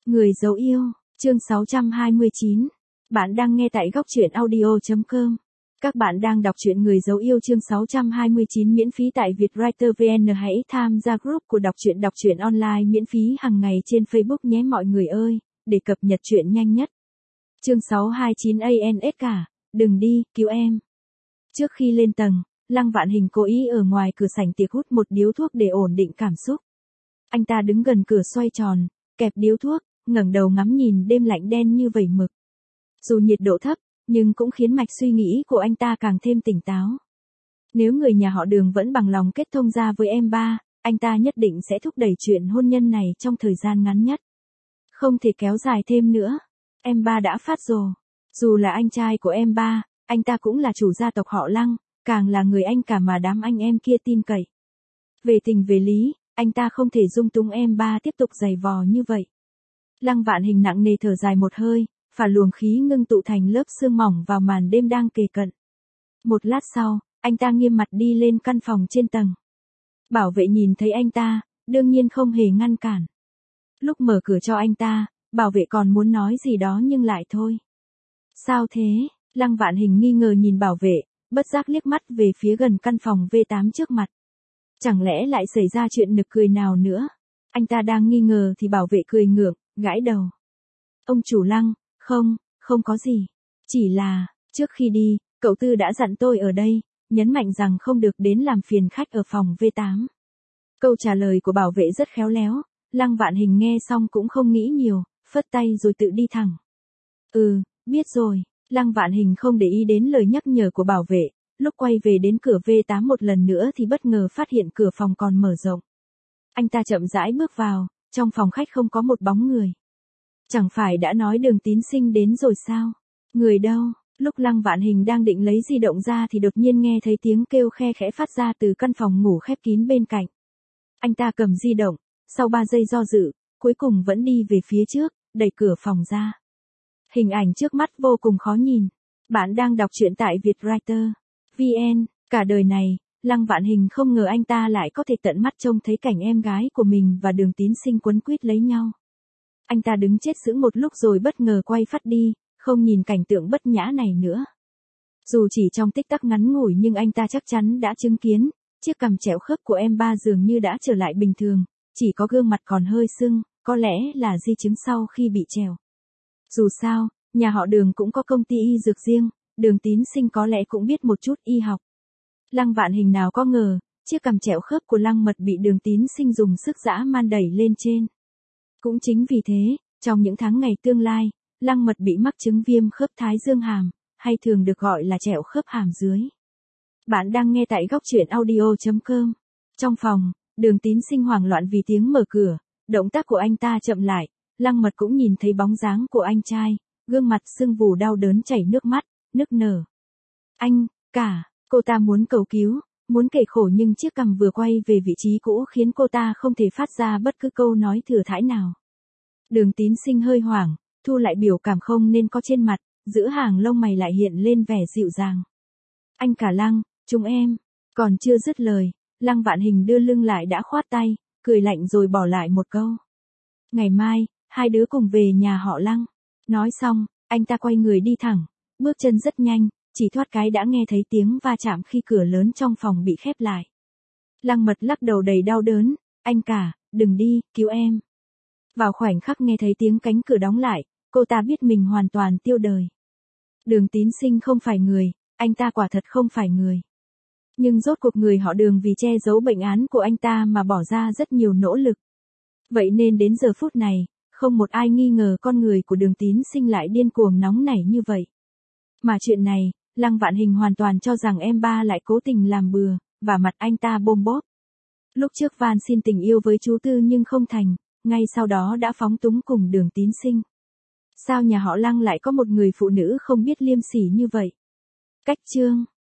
Người dấu yêu, chương 629. Bạn đang nghe tại góc truyện audio.com. Các bạn đang đọc truyện Người dấu yêu chương 629 miễn phí tại Vietwriter VN. Hãy tham gia group của đọc truyện online miễn phí hàng ngày trên Facebook nhé mọi người ơi, để cập nhật truyện nhanh nhất. Chương 629 ANS cả, đừng đi, cứu em. Trước khi lên tầng, Lăng Vạn Hình cố ý ở ngoài cửa sảnh tiệc hút một điếu thuốc để ổn định cảm xúc. Anh ta đứng gần cửa xoay tròn, kẹp điếu thuốc, ngẩng đầu ngắm nhìn đêm lạnh đen như vẩy mực. Dù nhiệt độ thấp, nhưng cũng khiến mạch suy nghĩ của anh ta càng thêm tỉnh táo. Nếu người nhà họ Đường vẫn bằng lòng kết thông gia với em ba, anh ta nhất định sẽ thúc đẩy chuyện hôn nhân này trong thời gian ngắn nhất. Không thể kéo dài thêm nữa. Em ba đã phát rồ. Dù là anh trai của em ba, anh ta cũng là chủ gia tộc họ Lăng, càng là người anh cả mà đám anh em kia tin cậy. Về tình về lý, anh ta không thể dung túng em ba tiếp tục giày vò như vậy. Lăng Vạn Hình nặng nề thở dài một hơi, phả luồng khí ngưng tụ thành lớp sương mỏng vào màn đêm đang kề cận. Một lát sau, anh ta nghiêm mặt đi lên căn phòng trên tầng. Bảo vệ nhìn thấy anh ta, đương nhiên không hề ngăn cản. Lúc mở cửa cho anh ta, bảo vệ còn muốn nói gì đó nhưng lại thôi. Sao thế? Lăng Vạn Hình nghi ngờ nhìn bảo vệ, bất giác liếc mắt về phía gần căn phòng V8 trước mặt. Chẳng lẽ lại xảy ra chuyện nực cười nào nữa? Anh ta đang nghi ngờ thì bảo vệ cười ngượng, gãi đầu. Ông chủ Lăng, không có gì. Chỉ là, trước khi đi, cậu Tư đã dặn tôi ở đây, nhấn mạnh rằng không được đến làm phiền khách ở phòng V8. Câu trả lời của bảo vệ rất khéo léo, Lăng Vạn Hình nghe xong cũng không nghĩ nhiều, phất tay rồi tự đi thẳng. Biết rồi. Lăng Vạn Hình không để ý đến lời nhắc nhở của bảo vệ, lúc quay về đến cửa V8 một lần nữa thì bất ngờ phát hiện cửa phòng còn mở rộng. Anh ta chậm rãi bước vào, trong phòng khách không có một bóng người. Chẳng phải đã nói Đường Tín Sinh đến rồi sao? Người đâu? Lúc Lăng Vạn Hình đang định lấy di động ra thì đột nhiên nghe thấy tiếng kêu khe khẽ phát ra từ căn phòng ngủ khép kín bên cạnh. Anh ta cầm di động, sau 3 giây do dự, cuối cùng vẫn đi về phía trước, đẩy cửa phòng ra. Hình ảnh trước mắt vô cùng khó nhìn. Bạn đang đọc truyện tại Vietwriter VN. Cả đời này, Lăng Vạn Hình không ngờ anh ta lại có thể tận mắt trông thấy cảnh em gái của mình và Đường Tín Sinh quấn quýt lấy nhau. Anh ta đứng chết sững một lúc rồi bất ngờ quay phát đi, không nhìn cảnh tượng bất nhã này nữa. Dù chỉ trong tích tắc ngắn ngủi nhưng anh ta chắc chắn đã chứng kiến, chiếc cằm trẹo khớp của em ba dường như đã trở lại bình thường, chỉ có gương mặt còn hơi sưng, có lẽ là di chứng sau khi bị trèo. Dù sao, nhà họ Đường cũng có công ty y dược riêng, Đường Tín Sinh có lẽ cũng biết một chút y học. Lăng Vạn Hình nào có ngờ, chiếc cằm trẹo khớp của Lăng Mật bị Đường Tín Sinh dùng sức dã man đẩy lên trên. Cũng chính vì thế, trong những tháng ngày tương lai, Lăng Mật bị mắc chứng viêm khớp thái dương hàm, hay thường được gọi là trẹo khớp hàm dưới. Bạn đang nghe tại góc truyện audio.com. Trong phòng, Đường Tín Sinh hoảng loạn vì tiếng mở cửa, động tác của anh ta chậm lại, Lăng Mật cũng nhìn thấy bóng dáng của anh trai, gương mặt sưng vù đau đớn chảy nước mắt, nức nở. Anh, cả, cô ta muốn cầu cứu, muốn kể khổ nhưng chiếc cằm vừa quay về vị trí cũ khiến cô ta không thể phát ra bất cứ câu nói thừa thãi nào. Đường Tín Sinh hơi hoảng, thu lại biểu cảm không nên có trên mặt, giữa hàng lông mày lại hiện lên vẻ dịu dàng. Anh cả Lăng, chúng em, còn chưa dứt lời, Lăng Vạn Hình đưa lưng lại đã khoát tay, cười lạnh rồi bỏ lại một câu. Ngày mai, hai đứa cùng về nhà họ Lăng. Nói xong, anh ta quay người đi thẳng, bước chân rất nhanh, chỉ thoát cái đã nghe thấy tiếng va chạm khi cửa lớn trong phòng bị khép lại. Lăng Mật lắc đầu đầy đau đớn, anh cả, đừng đi, cứu em. Vào khoảnh khắc nghe thấy tiếng cánh cửa đóng lại, cô ta biết mình hoàn toàn tiêu đời. Đường Tín Sinh không phải người, anh ta quả thật không phải người. Nhưng rốt cuộc người họ Đường vì che giấu bệnh án của anh ta mà bỏ ra rất nhiều nỗ lực. Vậy nên đến giờ phút này, không một ai nghi ngờ con người của Đường Tín Sinh lại điên cuồng nóng nảy như vậy. Mà chuyện này, Lăng Vạn Hình hoàn toàn cho rằng em ba lại cố tình làm bừa, và mặt anh ta bôm bốp. Lúc trước van xin tình yêu với chú Tư nhưng không thành, ngay sau đó đã phóng túng cùng Đường Tín Sinh. Sao nhà họ Lăng lại có một người phụ nữ không biết liêm sỉ như vậy? Cách chương